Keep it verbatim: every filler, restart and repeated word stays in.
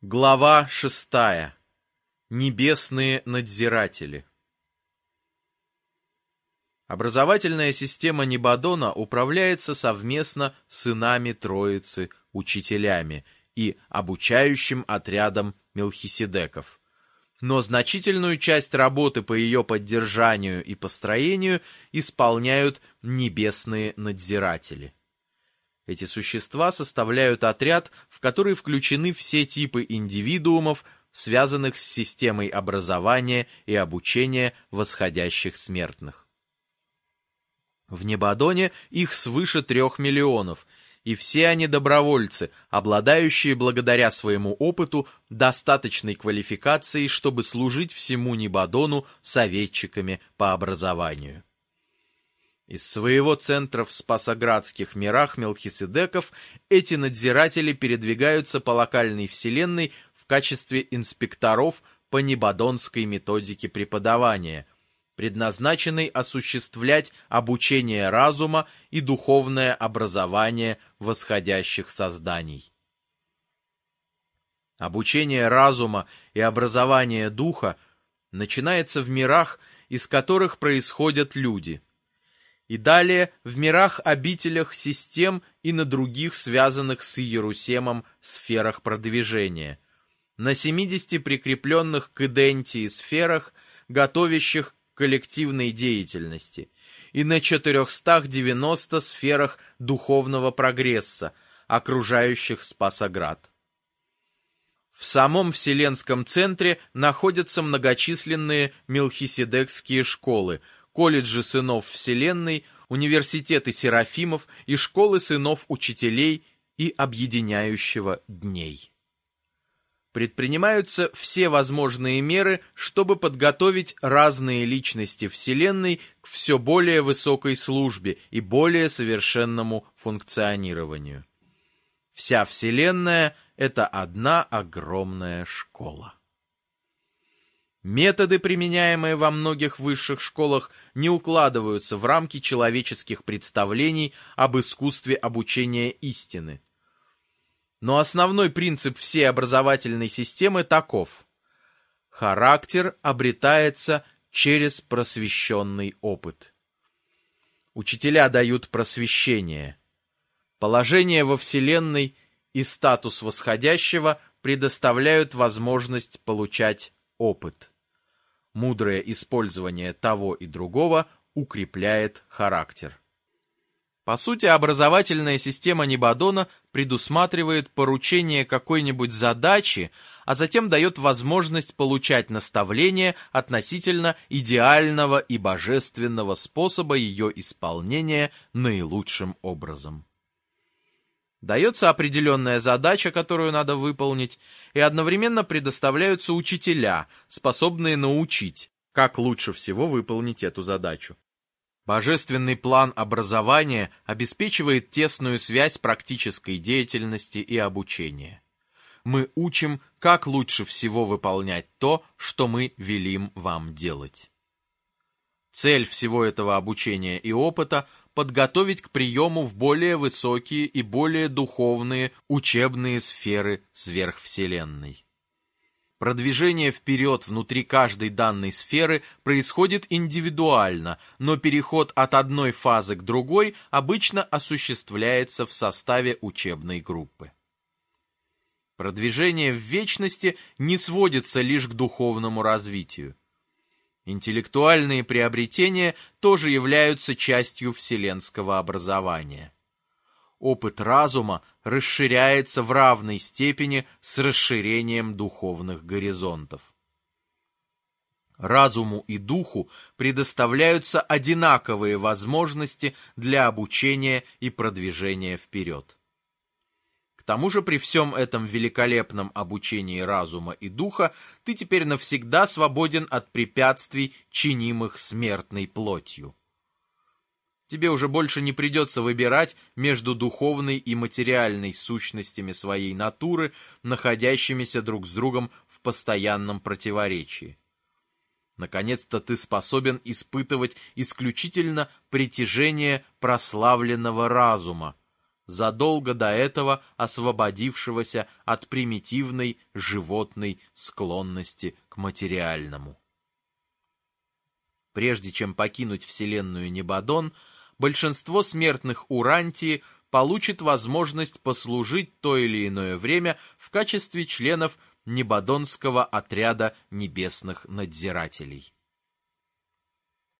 Глава шестая. Небесные надзиратели. Образовательная система Небодона управляется совместно сынами Троицы, учителями и обучающим отрядом Мелхиседеков. Но значительную часть работы по ее поддержанию и построению исполняют небесные надзиратели. Эти существа составляют отряд, в который включены все типы индивидуумов, связанных с системой образования и обучения восходящих смертных. В Небодоне их свыше трех миллионов, и все они добровольцы, обладающие благодаря своему опыту достаточной квалификацией, чтобы служить всему Небодону советчиками по образованию. Из своего центра в Спасоградских мирах Мелхиседеков эти надзиратели передвигаются по локальной вселенной в качестве инспекторов по небодонской методике преподавания, предназначенной осуществлять обучение разума и духовное образование восходящих созданий. Обучение разума и образование духа начинается в мирах, из которых происходят люди, и далее в мирах-обителях систем и на других связанных с Иерусемом сферах продвижения, на семидесяти прикрепленных к идентии сферах, готовящих к коллективной деятельности, и на четырехстах девяноста сферах духовного прогресса, окружающих Спасоград. В самом Вселенском центре находятся многочисленные мелхиседекские школы, колледжи сынов Вселенной, университеты серафимов и школы сынов учителей и объединяющего дней. Предпринимаются все возможные меры, чтобы подготовить разные личности Вселенной к все более высокой службе и более совершенному функционированию. Вся Вселенная — это одна огромная школа. Методы, применяемые во многих высших школах, не укладываются в рамки человеческих представлений об искусстве обучения истины. Но основной принцип всей образовательной системы таков: характер обретается через просвещенный опыт. Учителя дают просвещение. Положение во Вселенной и статус восходящего предоставляют возможность получать опыт. Мудрое использование того и другого укрепляет характер. По сути, образовательная система Небодона предусматривает поручение какой-нибудь задачи, а затем дает возможность получать наставления относительно идеального и божественного способа ее исполнения наилучшим образом. Дается определенная задача, которую надо выполнить, и одновременно предоставляются учителя, способные научить, как лучше всего выполнить эту задачу. Божественный план образования обеспечивает тесную связь практической деятельности и обучения. Мы учим, как лучше всего выполнять то, что мы велим вам делать. Цель всего этого обучения и опыта — подготовить к приему в более высокие и более духовные учебные сферы сверхвселенной. Продвижение вперед внутри каждой данной сферы происходит индивидуально, но переход от одной фазы к другой обычно осуществляется в составе учебной группы. Продвижение в вечности не сводится лишь к духовному развитию. Интеллектуальные приобретения тоже являются частью вселенского образования. Опыт разума расширяется в равной степени с расширением духовных горизонтов. Разуму и духу предоставляются одинаковые возможности для обучения и продвижения вперед. К тому же при всем этом великолепном обучении разума и духа ты теперь навсегда свободен от препятствий, чинимых смертной плотью. Тебе уже больше не придется выбирать между духовной и материальной сущностями своей натуры, находящимися друг с другом в постоянном противоречии. Наконец-то ты способен испытывать исключительно притяжение прославленного разума, задолго до этого освободившегося от примитивной животной склонности к материальному. Прежде чем покинуть вселенную Небадон, большинство смертных Урантии получит возможность послужить то или иное время в качестве членов Небадонского отряда небесных надзирателей.